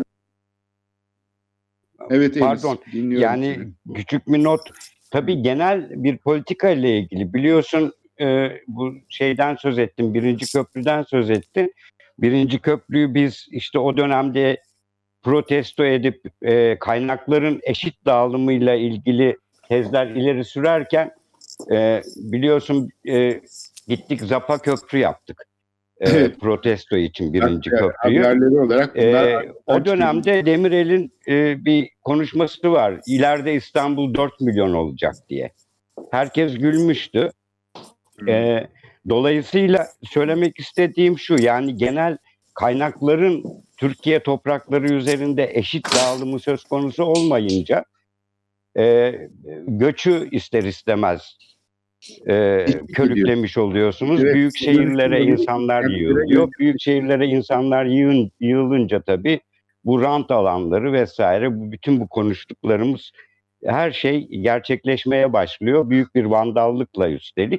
Evet Enis, pardon, dinliyorum yani seni. küçük bir not. Tabii genel bir politika ile ilgili, biliyorsun, bu şeyden söz ettim, birinci köprüden söz ettim. Birinci köprüyü biz işte o dönemde protesto edip kaynakların eşit dağılımıyla ilgili tezler ileri sürerken biliyorsun, gittik Zapa Köprü yaptık. Evet. Protesto için birinci köprüyü. Haberleri olarak bunlar O dönemde Demirel'in bir konuşması var. İleride İstanbul 4 milyon olacak diye. Herkes gülmüştü. Dolayısıyla söylemek istediğim şu, yani genel kaynakların Türkiye toprakları üzerinde eşit dağılımı söz konusu olmayınca göçü ister istemez körüklemiş oluyorsunuz. Evet, büyük şehirlere insanlar yığılıyor. Büyük şehirlere insanlar yığılınca tabii bu rant alanları vesaire, bütün bu konuştuklarımız, her şey gerçekleşmeye başlıyor. Büyük bir vandallıkla üstelik.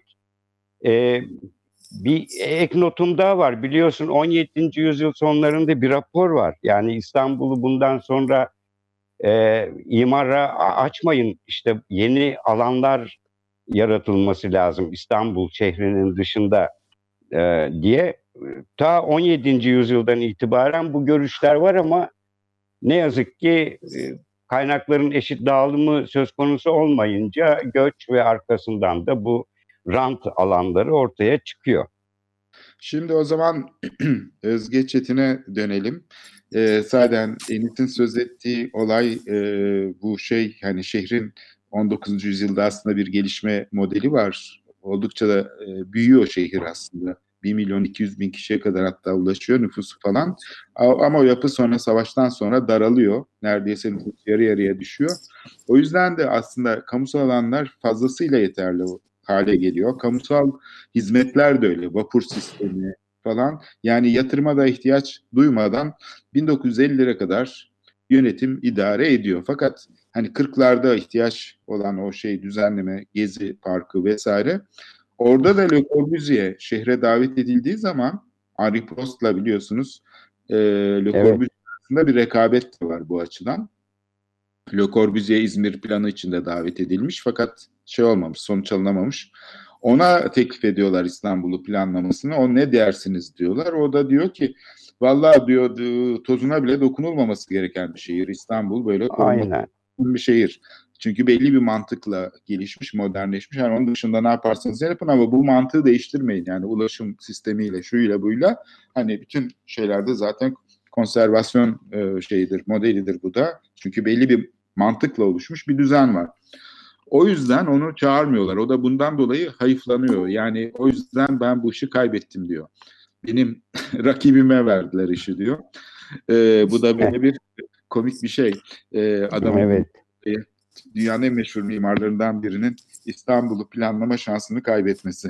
Bir ek notum daha var. Biliyorsun 17. yüzyıl sonlarında bir rapor var. Yani İstanbul'u bundan sonra imara açmayın, işte yeni alanlar yaratılması lazım İstanbul şehrinin dışında diye. Ta 17. yüzyıldan itibaren bu görüşler var ama ne yazık ki kaynakların eşit dağılımı söz konusu olmayınca göç ve arkasından da bu rant alanları ortaya çıkıyor. Şimdi o zaman Özge Çetin'e dönelim. Zaten Enis'in söz ettiği olay bu şey, hani şehrin 19. yüzyılda aslında bir gelişme modeli var. Oldukça da büyüyor şehir aslında. 1.200.000 kişiye kadar hatta ulaşıyor nüfusu falan. Ama o yapı sonra, savaştan sonra daralıyor. Neredeyse nüfus yarı yarıya düşüyor. O yüzden de aslında kamusal alanlar fazlasıyla yeterli hale geliyor. Kamusal hizmetler de öyle. Vapur sistemi falan. Yani yatırıma da ihtiyaç duymadan 1950'lere kadar yönetim idare ediyor. Fakat hani 40'larda ihtiyaç olan o şey, düzenleme, Gezi Parkı vesaire. Orada da Le Corbusier şehre davet edildiği zaman Henri Prost'la biliyorsunuz Le Corbusier arasında bir rekabet de var bu açıdan. Le Corbusier İzmir planı içinde davet edilmiş fakat şey olmamış, sonuç alınamamış. Ona teklif ediyorlar İstanbul'u planlamasını. O ne dersiniz diyorlar. O da diyor ki vallahi diyor tozuna bile dokunulmaması gereken bir şehir. İstanbul böyle Aynen. bir şehir. Çünkü belli bir mantıkla gelişmiş, modernleşmiş. Yani onun dışında ne yaparsanız yapın ama bu mantığı değiştirmeyin. Yani ulaşım sistemiyle, şuyla buyla hani bütün şeylerde zaten konservasyon şeyidir, modelidir bu da. Çünkü belli bir mantıkla oluşmuş bir düzen var. O yüzden onu çağırmıyorlar. O da bundan dolayı hayıflanıyor. Yani o yüzden ben bu işi kaybettim diyor. Benim rakibime verdiler işi diyor. Bu da böyle bir komik bir şey. Adamın Evet. dünyanın en meşhur mimarlarından birinin İstanbul'u planlama şansını kaybetmesi.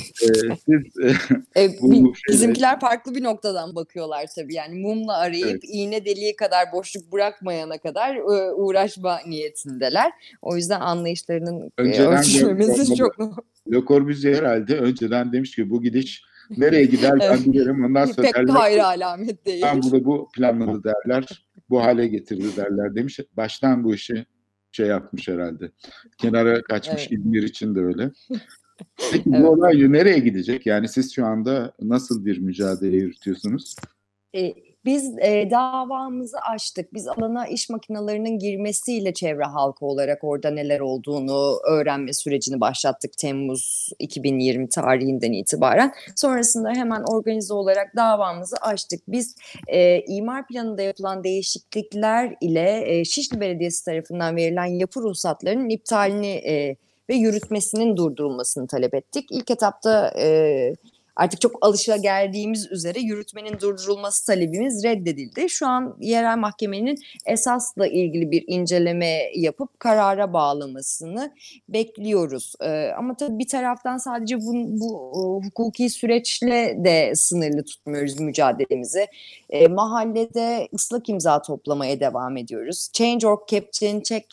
Bizimkiler farklı bir noktadan bakıyorlar tabii. Yani mumla arayıp Evet. iğne deliği kadar boşluk bırakmayana kadar uğraşma niyetindeler. O yüzden anlayışlarının ölçülmesi çok Le Corbusier herhalde önceden demiş ki bu gidiş nereye gider ben bilirim. Ondan sonra pek hayra alamet değil. İstanbul'u bu planladı derler. Bu hale getirdi derler demiş. Baştan bu işi şey yapmış herhalde. Kenara kaçmış. Evet. İzmir için de öyle. Peki bu olay nereye gidecek? Yani siz şu anda nasıl bir mücadele yürütüyorsunuz? Biz davamızı açtık. Biz alana iş makinelerinin girmesiyle çevre halkı olarak orada neler olduğunu öğrenme sürecini başlattık Temmuz 2020 tarihinden itibaren. Sonrasında hemen organize olarak davamızı açtık. Biz imar planında yapılan değişiklikler ile Şişli Belediyesi tarafından verilen yapı ruhsatlarının iptalini ve yürütmesinin durdurulmasını talep ettik. İlk etapta artık çok alışageldiğimiz üzere yürütmenin durdurulması talebimiz reddedildi. Şu an yerel mahkemenin esasla ilgili bir inceleme yapıp karara bağlamasını bekliyoruz. Ama tabii bir taraftan sadece bu hukuki süreçle de sınırlı tutmuyoruz mücadelemizi. Mahallede ıslak imza toplamaya devam ediyoruz. Change.org Captain Check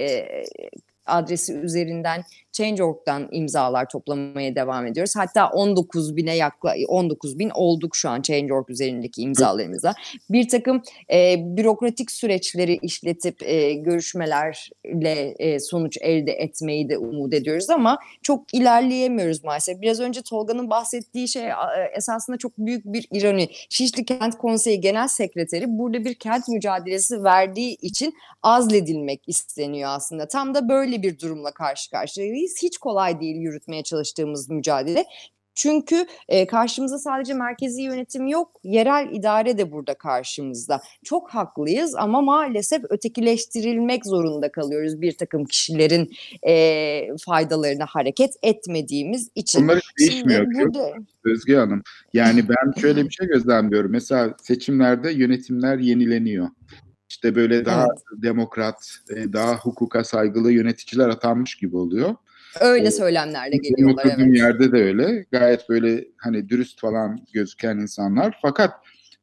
adresi üzerinden Change.org'dan imzalar toplamaya devam ediyoruz. Hatta 19.000 olduk şu an Change.org üzerindeki imzalarımıza. Bir takım bürokratik süreçleri işletip görüşmelerle sonuç elde etmeyi de umut ediyoruz ama çok ilerleyemiyoruz maalesef. Biraz önce Tolga'nın bahsettiği şey esasında çok büyük bir ironi. Şişli Kent Konseyi Genel Sekreteri burada bir kent mücadelesi verdiği için azledilmek isteniyor aslında. Tam da böyle bir durumla karşı karşıyayız. Hiç kolay değil yürütmeye çalıştığımız mücadele. Çünkü karşımızda sadece merkezi yönetim yok, yerel idare de burada karşımızda. Çok haklıyız ama maalesef ötekileştirilmek zorunda kalıyoruz bir takım kişilerin faydalarına hareket etmediğimiz için. Onlar hiç değişmiyor burada... Özge Hanım. Yani ben şöyle bir şey gözlemliyorum. Mesela seçimlerde yönetimler yenileniyor. İşte böyle daha demokrat, daha hukuka saygılı yöneticiler atanmış gibi oluyor. Öyle söylemlerle geliyorlar. Evet. Yerde de öyle. Gayet böyle hani dürüst falan gözüken insanlar. Fakat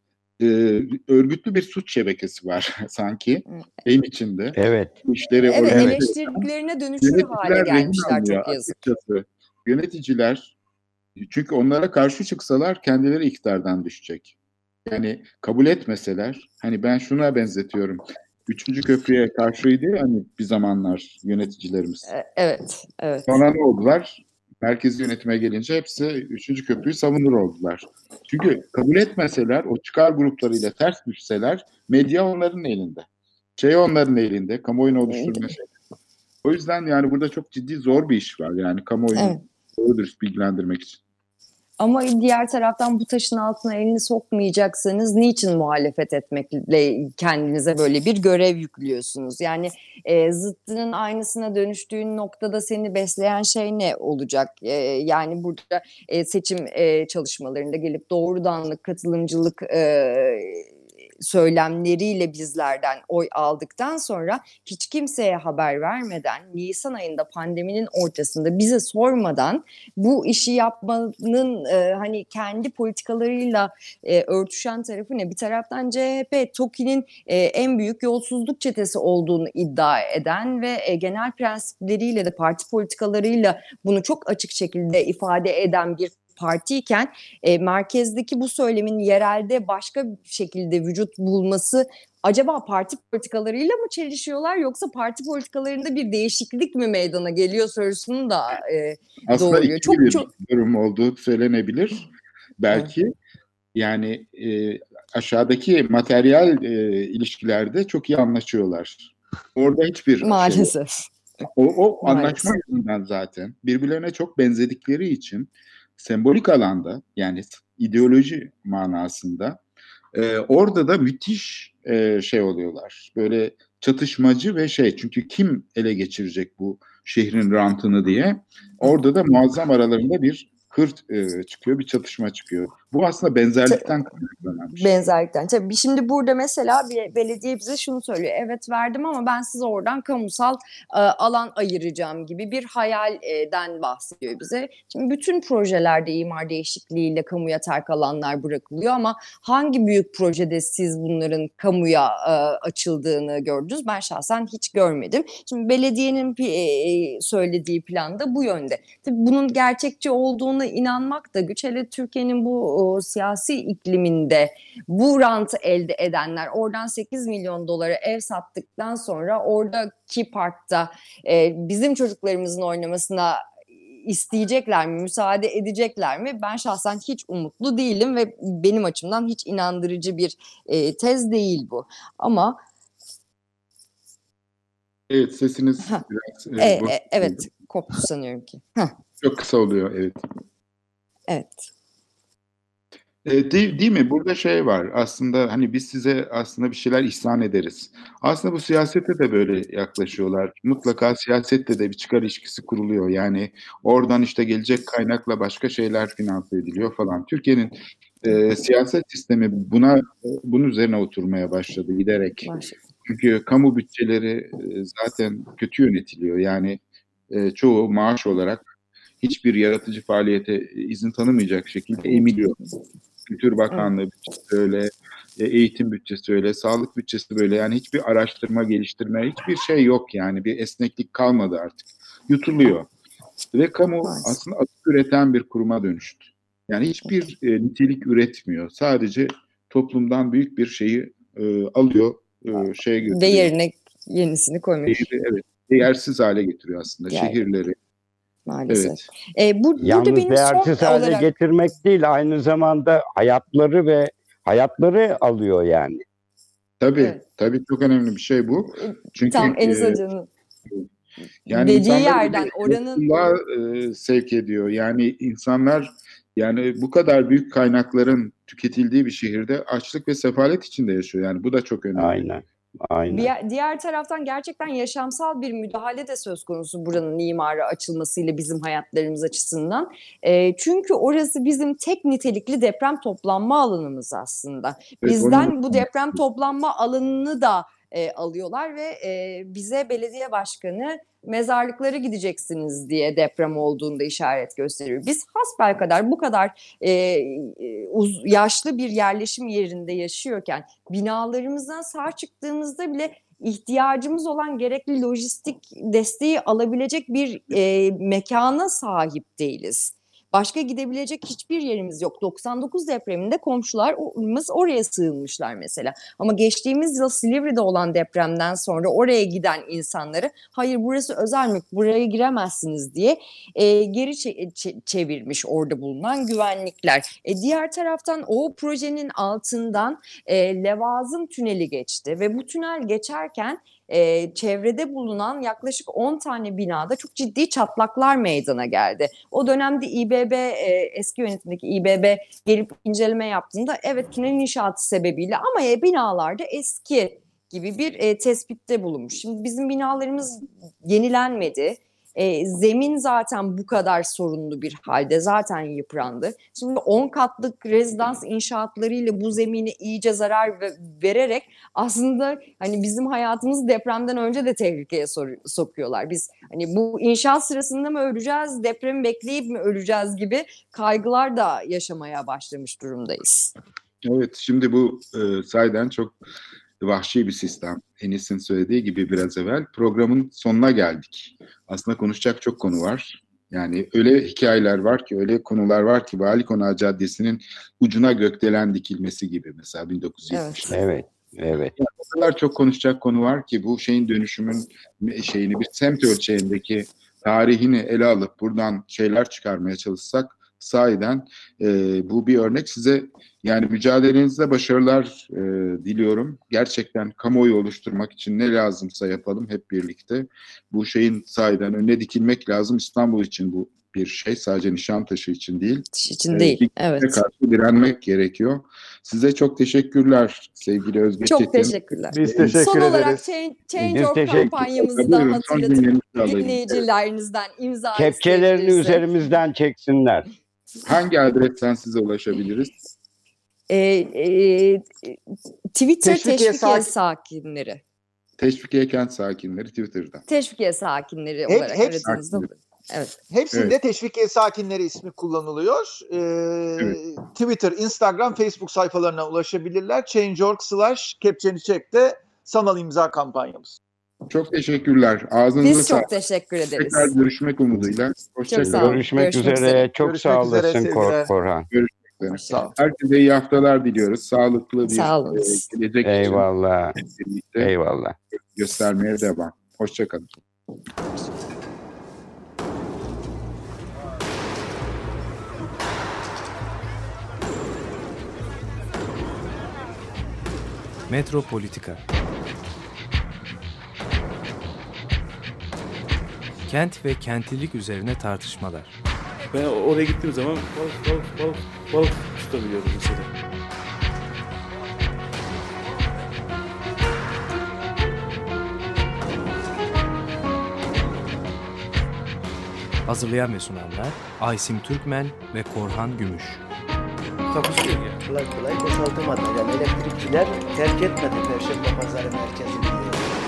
örgütlü bir suç şebekesi var sanki benim içinde. Evet. İşleri eleştirdiklerine dönüşür hale gelmişler çok yazık. Açıkçası. Yöneticiler çünkü onlara karşı çıksalar kendileri iktidardan düşecek. Yani kabul etmeseler, hani ben şuna benzetiyorum. 3. köprüye karşıydı hani bir zamanlar yöneticilerimiz. Evet. Sonra ne oldular? Merkezi yönetime gelince hepsi 3. köprüyü savunur oldular. Çünkü kabul etmeseler, o çıkar gruplarıyla ters düşseler, medya onların elinde. Onların elinde, kamuoyunu oluşturma şey. O yüzden yani burada çok ciddi zor bir iş var. Yani kamuoyunu doğru dürüst bilgilendirmek için. Ama diğer taraftan bu taşın altına elini sokmayacaksanız niçin muhalefet etmekle kendinize böyle bir görev yüklüyorsunuz? Yani zıttının aynısına dönüştüğün noktada seni besleyen şey ne olacak? Yani burada seçim çalışmalarında gelip doğrudanlık, katılımcılık söylemleriyle bizlerden oy aldıktan sonra hiç kimseye haber vermeden Nisan ayında pandeminin ortasında bize sormadan bu işi yapmanın hani kendi politikalarıyla örtüşen tarafı ne? Bir taraftan CHP TOKİ'nin en büyük yolsuzluk çetesi olduğunu iddia eden ve genel prensipleriyle de parti politikalarıyla bunu çok açık şekilde ifade eden bir partiyken merkezdeki bu söylemin yerelde başka bir şekilde vücut bulması acaba parti politikalarıyla mı çelişiyorlar yoksa parti politikalarında bir değişiklik mi meydana geliyor sorusunu da Aslında doğuruyor. ikili bir durum olduğu söylenebilir. Belki Evet. yani aşağıdaki materyal ilişkilerde çok iyi anlaşıyorlar. Orada hiçbir şey yok. Maalesef. O Maalesef. anlaşma yüzünden zaten birbirlerine çok benzedikleri için sembolik alanda yani ideoloji manasında orada da müthiş şey oluyorlar. Böyle çatışmacı ve çünkü kim ele geçirecek bu şehrin rantını diye orada da muazzam aralarında bir hırt çıkıyor, bir çatışma çıkıyor. Bu aslında benzerlikten kaynaklanan bir şey. Benzerlikten. Tabii şimdi burada mesela bir belediye bize şunu söylüyor. Evet verdim ama ben size oradan kamusal alan ayıracağım gibi bir hayalden bahsediyor bize. Şimdi bütün projelerde imar değişikliğiyle kamuya terk alanlar bırakılıyor ama hangi büyük projede siz bunların kamuya açıldığını gördünüz? Ben şahsen hiç görmedim. Şimdi belediyenin söylediği plan da bu yönde. Tabii bunun gerçekçi olduğuna inanmak da güç. Hele Türkiye'nin bu siyasi ikliminde bu rantı elde edenler oradan 8 milyon dolara ev sattıktan sonra oradaki parkta bizim çocuklarımızın oynamasına isteyecekler mi, müsaade edecekler mi? Ben şahsen hiç umutlu değilim ve benim açımdan hiç inandırıcı bir tez değil bu. Ama evet sesiniz biraz evet koptu sanıyorum ki. Çok kısa oluyor evet. Evet. Değil mi? Burada var. Aslında hani biz size aslında bir şeyler ihsan ederiz. Aslında bu siyasete de böyle yaklaşıyorlar. Mutlaka siyasette de bir çıkar ilişkisi kuruluyor. Yani oradan gelecek kaynakla başka şeyler finanse ediliyor falan. Türkiye'nin siyaset sistemi bunun üzerine oturmaya başladı giderek. Çünkü kamu bütçeleri zaten kötü yönetiliyor. Yani çoğu maaş olarak hiçbir yaratıcı faaliyete izin tanımayacak şekilde emiliyor. Kültür Bakanlığı bütçesi öyle, eğitim bütçesi öyle, sağlık bütçesi böyle. Yani hiçbir araştırma, geliştirme, hiçbir şey yok yani. Bir esneklik kalmadı artık. Yutuluyor. Ve kamu aslında atık üreten bir kuruma dönüştü. Yani hiçbir nitelik üretmiyor. Sadece toplumdan büyük bir şeyi alıyor, götürüyor. Ve yerine yenisini koymuyor. Evet, değersiz hale getiriyor aslında şehirleri. Maalesef. Evet. Yalnız benim değersiz hale getirmek değil, aynı zamanda hayatları alıyor yani. Tabii çok önemli bir şey bu. Çünkü tam Enis Hoca'nın yani dediği yerden oranın sevk ediyor. Yani insanlar bu kadar büyük kaynakların tüketildiği bir şehirde açlık ve sefalet içinde yaşıyor. Yani bu da çok önemli. Aynen. Diğer taraftan gerçekten yaşamsal bir müdahale de söz konusu buranın imara açılmasıyla bizim hayatlarımız açısından. Çünkü orası bizim tek nitelikli deprem toplanma alanımız aslında. Bizden bu deprem toplanma alanını da alıyorlar ve bize belediye başkanı mezarlıklara gideceksiniz diye deprem olduğunda işaret gösteriyor. Biz hasbelkader bu kadar yaşlı bir yerleşim yerinde yaşıyorken binalarımızdan sağ çıktığımızda bile ihtiyacımız olan gerekli lojistik desteği alabilecek bir mekana sahip değiliz. Başka gidebilecek hiçbir yerimiz yok. 99 depreminde komşularımız oraya sığınmışlar mesela. Ama geçtiğimiz yıl Silivri'de olan depremden sonra oraya giden insanları hayır burası özel mülk buraya giremezsiniz diye geri çevirmiş orada bulunan güvenlikler. Diğer taraftan o projenin altından Levazım Tüneli geçti ve bu tünel geçerken çevrede bulunan yaklaşık 10 tane binada çok ciddi çatlaklar meydana geldi. O dönemde İBB, eski yönetimdeki İBB gelip inceleme yaptığında evet tünelin inşaatı sebebiyle ama binalarda eski gibi bir tespitte bulunmuş. Şimdi bizim binalarımız yenilenmedi. Zemin zaten bu kadar sorunlu bir halde zaten yıprandı. Şimdi 10 katlık rezidans inşaatlarıyla bu zemine iyice zarar vererek aslında hani bizim hayatımızı depremden önce de tehlikeye sokuyorlar. Biz hani bu inşaat sırasında mı öleceğiz, depremi bekleyip mi öleceğiz gibi kaygılar da yaşamaya başlamış durumdayız. Evet, şimdi bu sayeden çok vahşi bir sistem. Enis'in söylediği gibi biraz evvel programın sonuna geldik. Aslında konuşacak çok konu var. Yani öyle hikayeler var ki, öyle konular var ki Vali Konağı Caddesi'nin ucuna gökdelen dikilmesi gibi mesela 1970'ler. Evet, evet. Yani o kadar çok konuşacak konu var ki bu şeyin dönüşümün şeyini bir semt ölçeğindeki tarihini ele alıp buradan şeyler çıkarmaya çalışsak sahiden bu bir örnek. Size yani mücadelenizde başarılar diliyorum. Gerçekten kamuoyu oluşturmak için ne lazımsa yapalım hep birlikte. Bu şeyin sahiden önüne dikilmek lazım. İstanbul için bu bir şey. Sadece Nişantaşı için değil. için değil. Evet. Karşı direnmek gerekiyor. Size çok teşekkürler sevgili Özge Çetin. Çok teşekkürler. Biz teşekkür Son ederiz. olarak Change.org kampanyamızı da Buyurun, son hatırlatıp cümlenizi alayım. dinleyicilerinizden imza Kepçelerini isteyebilirse. üzerimizden çeksinler. Hangi adresten size ulaşabiliriz? Twitter Teşvikiye Teşvikiye Sakinleri. Teşvikiye Kent Sakinleri Twitter'dan. Teşvikiye Sakinleri Hep- olarak hep- aradığınızda. Evet. Hepsinde Evet. Teşvikiye Sakinleri ismi kullanılıyor. Twitter, Instagram, Facebook sayfalarına ulaşabilirler. Change.org/kepçeni çek de sanal imza kampanyamız. Çok teşekkürler. Ağzınıza Biz sağlık. çok teşekkür ederiz. Tekrar görüşmek umuduyla. Hoşça Çok sağ kalın. olun. Görüşmek Görüşmek üzere. üzere. Çok Görüşmek sağ üzere, olasın sevgiler. Korhan. Sağ ol. Herkese iyi haftalar diliyoruz. Sağlıklı bir Sağ olun. gelecek Eyvallah. için birlikte Eyvallah. göstermeye devam. Hoşça kalın. Metropolitika. Kent ve kentlilik üzerine tartışmalar. Ben oraya gittiğim zaman balık tutabiliyorum mesela. Hazırlayan ve sunanlar Aysim Türkmen ve Korhan Gümüş. Takusuyor ya. Kolay kolay boşaltamadı. Yani elektrikçiler terk etmedi Perşembe Pazarı merkezini.